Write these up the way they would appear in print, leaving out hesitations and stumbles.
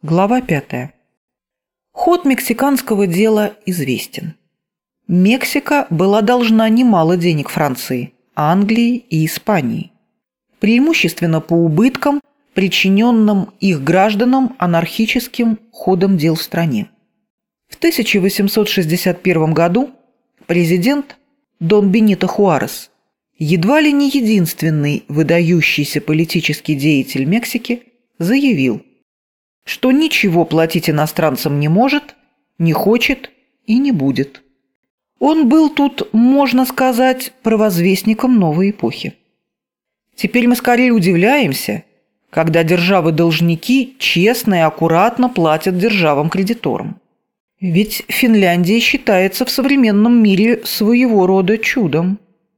Глава 5. Ход мексиканского дела известен. Мексика была должна немало денег Франции, Англии и Испании, преимущественно по убыткам, причиненным их гражданам анархическим ходом дел в стране. В 1861 году президент Дон Бенито Хуарес, едва ли не единственный выдающийся политический деятель Мексики, заявил, что ничего платить иностранцам не может, не хочет и не будет. Он был тут, можно сказать, провозвестником новой эпохи. Теперь мы скорее удивляемся, когда державы-должники честно и аккуратно платят державам-кредиторам. Ведь Финляндия считается в современном мире своего рода чудом.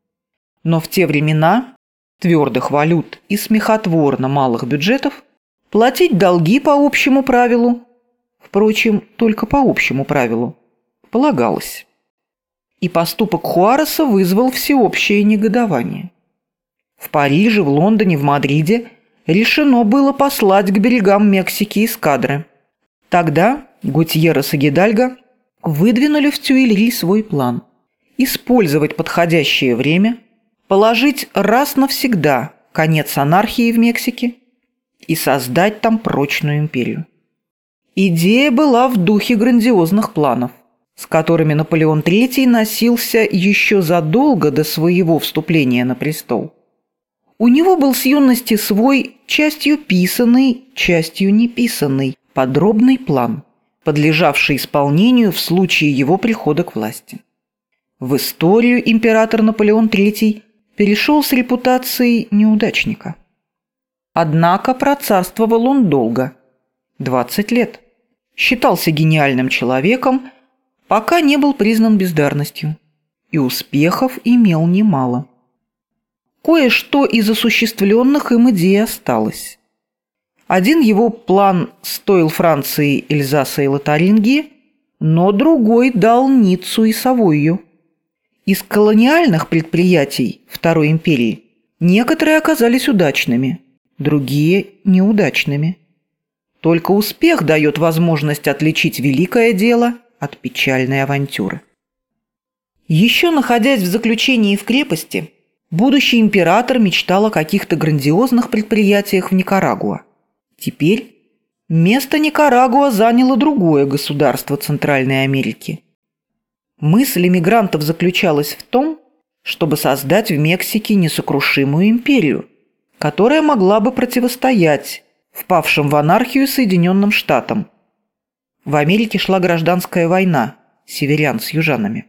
Но в те времена твердых валют и смехотворно малых бюджетов платить долги по общему правилу, впрочем, только по общему правилу, полагалось. И поступок Хуареса вызвал всеобщее негодование. В Париже, в Лондоне, в Мадриде решено было послать к берегам Мексики эскадры. Тогда Гутьеррес и Гидальго выдвинули в Тюильри свой план – использовать подходящее время, положить раз навсегда конец анархии в Мексике и создать там прочную империю. Идея была в духе грандиозных планов, с которыми Наполеон III носился еще задолго до своего вступления на престол. У него был с юности свой, частью писанный, частью неписанный, подробный план, подлежавший исполнению в случае его прихода к власти. В историю император Наполеон III перешел с репутацией неудачника. Однако процарствовал он долго – 20 лет. Считался гениальным человеком, пока не был признан бездарностью, и успехов имел немало. Кое-что из осуществленных им идей осталось. Один его план стоил Франции Эльзаса и Лотарингии, но другой дал Ниццу и Савойю. Из колониальных предприятий Второй империи некоторые оказались удачными, другие – неудачными. Только успех дает возможность отличить великое дело от печальной авантюры. Еще находясь в заключении в крепости, будущий император мечтал о каких-то грандиозных предприятиях в Никарагуа. Теперь место Никарагуа заняло другое государство Центральной Америки. Мысль эмигрантов заключалась в том, чтобы создать в Мексике несокрушимую империю, которая могла бы противостоять впавшим в анархию Соединенным Штатам. В Америке шла гражданская война северян с южанами.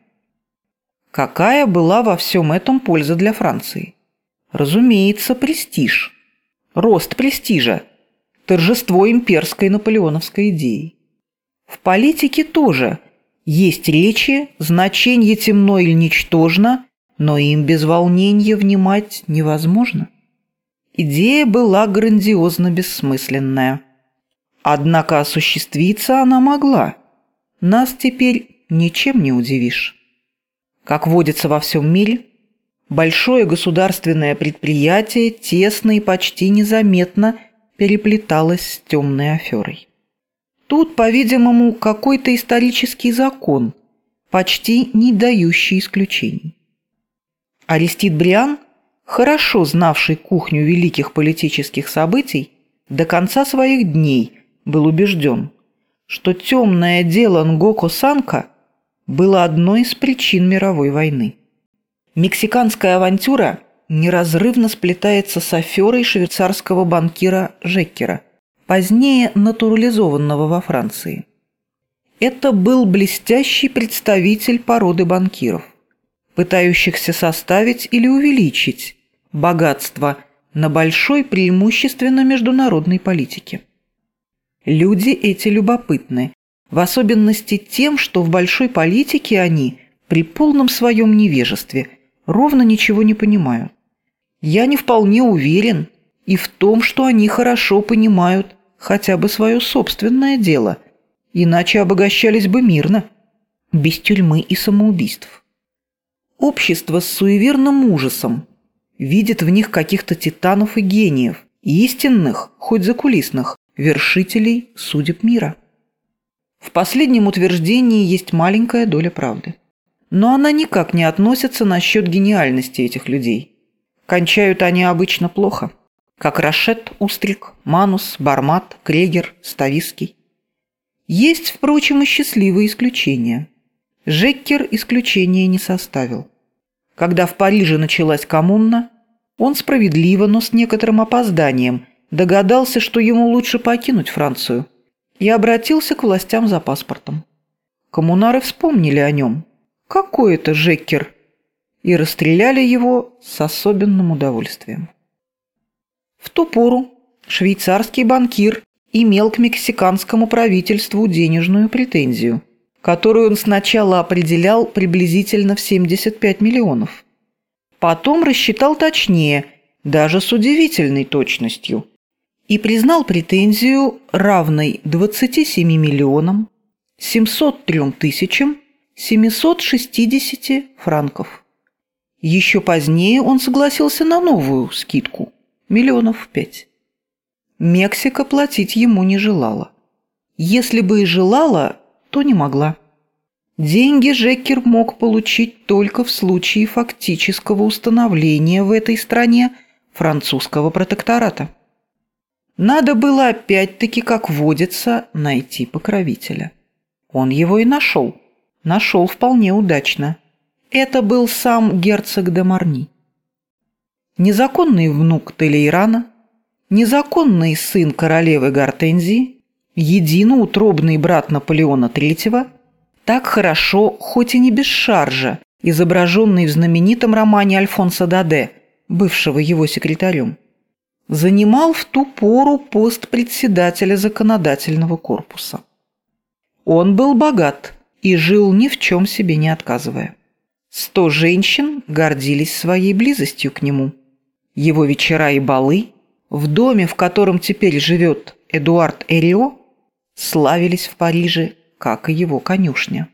Какая была во всем этом польза для Франции? Разумеется, престиж. Рост престижа. Торжество имперской наполеоновской идеи. В политике тоже есть речи, значение темно или ничтожно, но им без волнения внимать невозможно. Идея была грандиозно бессмысленная. Однако осуществиться она могла. Нас теперь ничем не удивишь. Как водится во всем мире, большое государственное предприятие тесно и почти незаметно переплеталось с темной аферой. Тут, по-видимому, какой-то исторический закон, почти не дающий исключений. Арестит Бриан, хорошо знавший кухню великих политических событий, до конца своих дней был убежден, что темное дело Нгоко Санка было одной из причин мировой войны. Мексиканская авантюра неразрывно сплетается с аферой швейцарского банкира Жеккера, позднее натурализованного во Франции. Это был блестящий представитель породы банкиров, пытающихся составить или увеличить богатство на большой преимущественно международной политике. Люди эти любопытны, в особенности тем, что в большой политике они, при полном своем невежестве, ровно ничего не понимают. Я не вполне уверен и в том, что они хорошо понимают хотя бы свое собственное дело, иначе обогащались бы мирно, без тюрьмы и самоубийств. Общество с суеверным ужасом видит в них каких-то титанов и гениев, истинных, хоть закулисных, вершителей судеб мира. В последнем утверждении есть маленькая доля правды. Но она никак не относится насчет гениальности этих людей. Кончают они обычно плохо, как Рашет, Устрик, Манус, Бармат, Крегер, Ставиский. Есть, впрочем, и счастливые исключения. Жеккер исключения не составил. Когда в Париже началась коммуна, он справедливо, но с некоторым опозданием догадался, что ему лучше покинуть Францию, и обратился к властям за паспортом. Коммунары вспомнили о нем. Какой это Жеккер? И расстреляли его с особенным удовольствием. В ту пору швейцарский банкир имел к мексиканскому правительству денежную претензию, которую он сначала определял приблизительно в 75 миллионов. Потом рассчитал точнее, даже с удивительной точностью, и признал претензию равной 27 миллионам 703 тысячам 760 франков. Еще позднее он согласился на новую скидку – 5 миллионов. Мексика платить ему не желала. Если бы и желала, то не могла. Деньги Жеккер мог получить только в случае фактического установления в этой стране французского протектората. Надо было опять-таки, как водится, найти покровителя. Он его и нашел. Нашел вполне удачно. Это был сам герцог де Марни. Незаконный внук Толейрана, незаконный сын королевы Гортензии, единоутробный брат Наполеона III, так хорошо, хоть и не без шаржа, изображенный в знаменитом романе Альфонса Даде, бывшего его секретарем, занимал в ту пору пост председателя законодательного корпуса. Он был богат и жил ни в чем себе не отказывая. 100 женщин гордились своей близостью к нему. Его вечера и балы в доме, в котором теперь живет Эдуард Эрио, славились в Париже, как и его конюшня.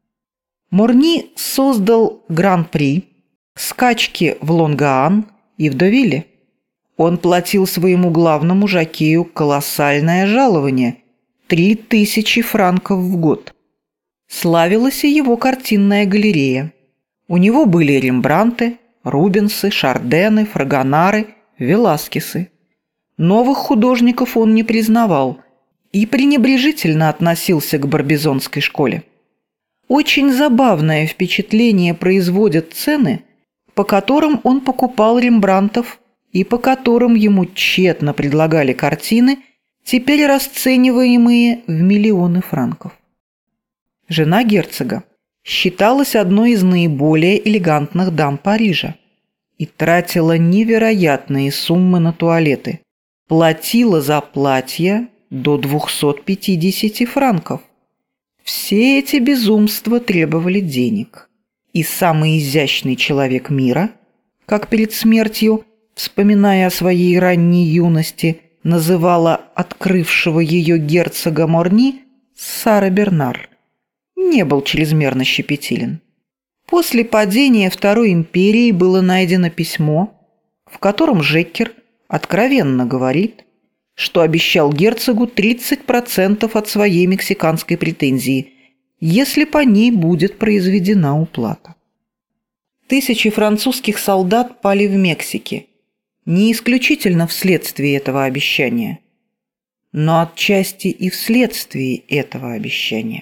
Морни создал гран-при, скачки в Лонгаан и в Девилле. Он платил своему главному жокею колоссальное жалование – 3000 франков в год. Славилась и его картинная галерея. У него были Рембрандты, Рубенсы, Шардены, Фрагонары, Веласкесы. Новых художников он не признавал и пренебрежительно относился к барбизонской школе. Очень забавное впечатление производят цены, по которым он покупал Рембрандтов и по которым ему тщетно предлагали картины, теперь расцениваемые в миллионы франков. Жена герцога считалась одной из наиболее элегантных дам Парижа и тратила невероятные суммы на туалеты, платила за платья до 250 франков. Все эти безумства требовали денег, и самый изящный человек мира, как перед смертью, вспоминая о своей ранней юности, называла открывшего ее герцога Морни Сара Бернар, не был чрезмерно щепетилен. После падения Второй империи было найдено письмо, в котором Жеккер откровенно говорит, что обещал герцогу 30% от своей мексиканской претензии, если по ней будет произведена уплата. Тысячи французских солдат пали в Мексике, не исключительно вследствие этого обещания, но отчасти и вследствие этого обещания.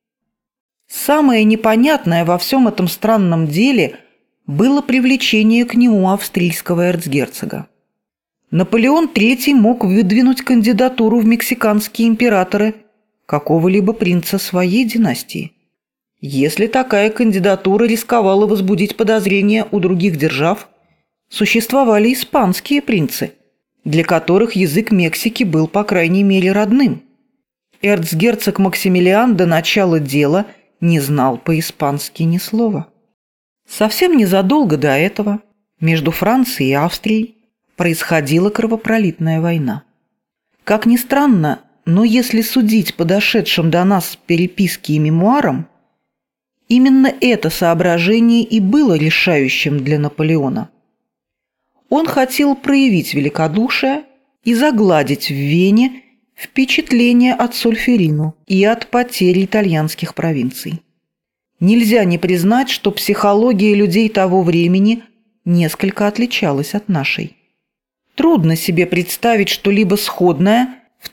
Самое непонятное во всем этом странном деле было привлечение к нему австрийского эрцгерцога. Наполеон III мог выдвинуть кандидатуру в мексиканские императоры какого-либо принца своей династии. Если такая кандидатура рисковала возбудить подозрения у других держав, существовали испанские принцы, для которых язык Мексики был по крайней мере родным. Эрцгерцог Максимилиан до начала дела не знал по-испански ни слова. Совсем незадолго до этого между Францией и Австрией происходила кровопролитная война. Как ни странно, но если судить по дошедшим до нас переписке и мемуарам, именно это соображение и было решающим для Наполеона. Он хотел проявить великодушие и загладить в Вене впечатление от Сольферино и от потери итальянских провинций. Нельзя не признать, что психология людей того времени несколько отличалась от нашей. Трудно себе представить что-либо сходное в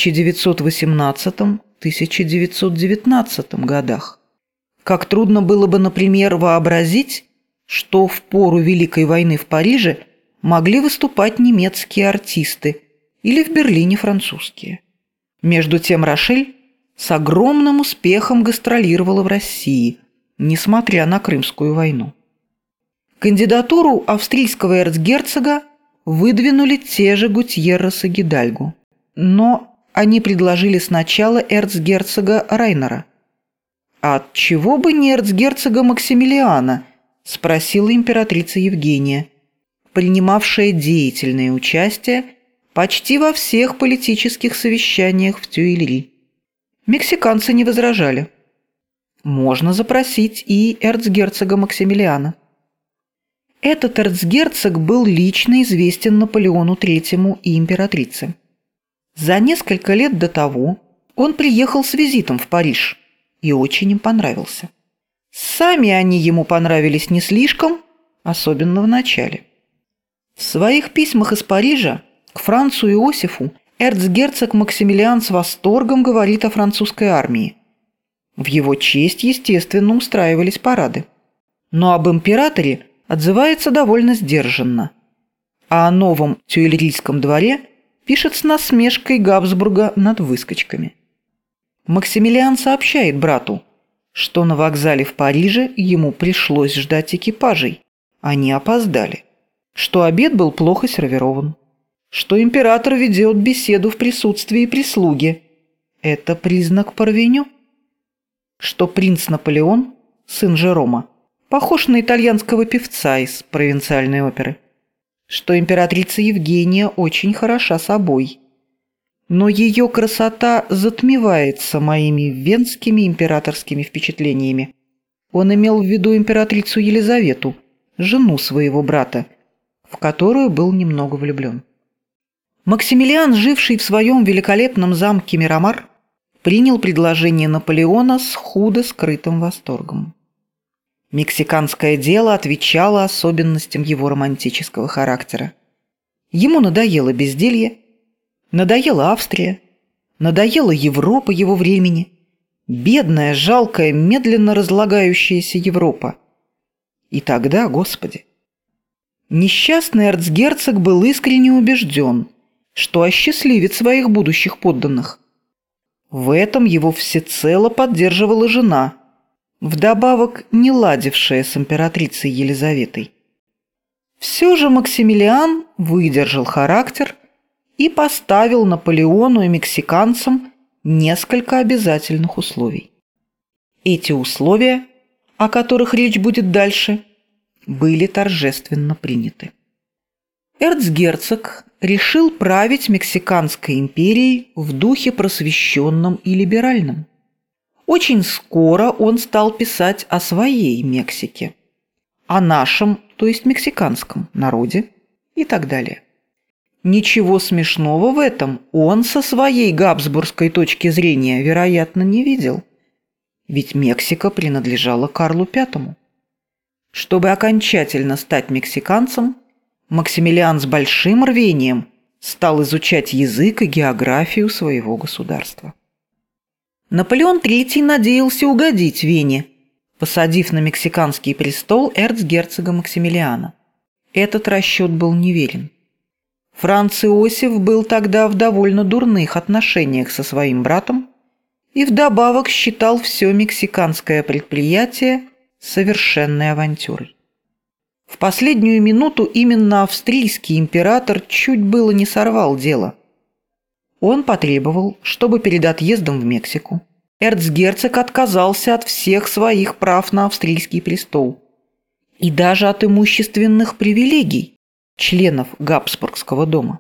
1918-1919 годах. Как трудно было бы, например, вообразить, что в пору Великой войны в Париже могли выступать немецкие артисты или в Берлине французские. Между тем Рошель с огромным успехом гастролировала в России, несмотря на Крымскую войну. Кандидатуру австрийского эрцгерцога выдвинули те же Гутьеррес и Гидальго, но они предложили сначала эрцгерцога Райнера. «А отчего бы не эрцгерцога Максимилиана?» – спросила императрица Евгения, принимавшая деятельное участие почти во всех политических совещаниях в Тюильри. Мексиканцы не возражали. Можно запросить и эрцгерцога Максимилиана. Этот эрцгерцог был лично известен Наполеону III и императрице. За несколько лет до того он приехал с визитом в Париж и очень им понравился. Сами они ему понравились не слишком, особенно в начале. В своих письмах из Парижа к Францу Иосифу эрцгерцог Максимилиан с восторгом говорит о французской армии. В его честь, естественно, устраивались парады. Но об императоре отзывается довольно сдержанно, а о новом Тюильрийском дворе пишет с насмешкой Габсбурга над выскочками. Максимилиан сообщает брату, что на вокзале в Париже ему пришлось ждать экипажей, они опоздали, что обед был плохо сервирован, что император ведет беседу в присутствии прислуги. Это признак парвеню. Что принц Наполеон, сын Жерома, похож на итальянского певца из провинциальной оперы. Что императрица Евгения очень хороша собой. Но ее красота затмевается моими венскими императорскими впечатлениями. Он имел в виду императрицу Елизавету, жену своего брата, в которую был немного влюблен. Максимилиан, живший в своем великолепном замке Мирамар, принял предложение Наполеона с худо скрытым восторгом. Мексиканское дело отвечало особенностям его романтического характера. Ему надоело безделье, надоела Австрия, надоела Европа его времени, бедная, жалкая, медленно разлагающаяся Европа. И тогда, Господи! Несчастный эрцгерцог был искренне убежден, что осчастливит своих будущих подданных. В этом его всецело поддерживала жена, вдобавок не ладившая с императрицей Елизаветой. Все же Максимилиан выдержал характер и поставил Наполеону и мексиканцам несколько обязательных условий. Эти условия, о которых речь будет дальше, были торжественно приняты. Эрцгерцог решил править Мексиканской империей в духе просвещенном и либеральном. Очень скоро он стал писать о своей Мексике, о нашем, то есть мексиканском народе и так далее. Ничего смешного в этом он со своей габсбургской точки зрения, вероятно, не видел, ведь Мексика принадлежала Карлу V. Чтобы окончательно стать мексиканцем, Максимилиан с большим рвением стал изучать язык и географию своего государства. Наполеон III надеялся угодить Вене, посадив на мексиканский престол эрцгерцога Максимилиана. Этот расчет был неверен. Франц Иосиф был тогда в довольно дурных отношениях со своим братом и вдобавок считал все мексиканское предприятие совершенной авантюрой. В последнюю минуту именно австрийский император чуть было не сорвал дело. Он потребовал, чтобы перед отъездом в Мексику эрцгерцог отказался от всех своих прав на австрийский престол и даже от имущественных привилегий членов Габсбургского дома.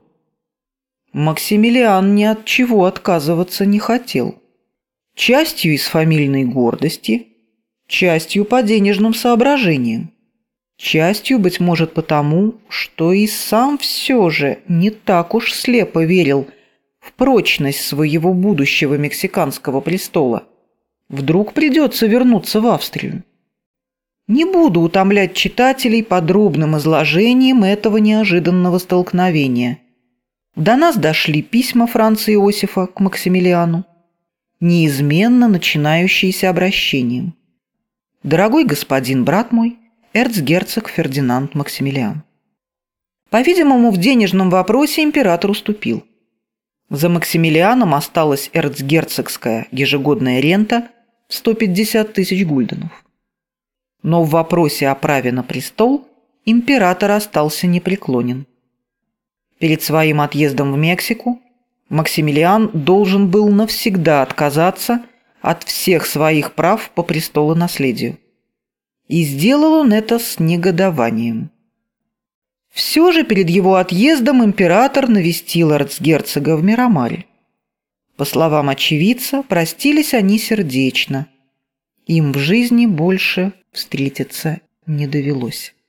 Максимилиан ни от чего отказываться не хотел. Частью из фамильной гордости, частью по денежным соображениям, частью, быть может, потому, что и сам все же не так уж слепо верил в прочность своего будущего мексиканского престола, вдруг придется вернуться в Австрию. Не буду утомлять читателей подробным изложением этого неожиданного столкновения. До нас дошли письма Франца Иосифа к Максимилиану, неизменно начинающиеся обращением: «Дорогой господин, брат мой, эрцгерцог Фердинанд Максимилиан». По-видимому, в денежном вопросе император уступил. За Максимилианом осталась эрцгерцогская ежегодная рента в 150 тысяч гульденов. Но в вопросе о праве на престол император остался непреклонен. Перед своим отъездом в Мексику Максимилиан должен был навсегда отказаться от всех своих прав по престолонаследию. И сделал он это с негодованием. Все же перед его отъездом император навестил эрцгерцога в Мирамаре. По словам очевидца, простились они сердечно. Им в жизни больше встретиться не довелось.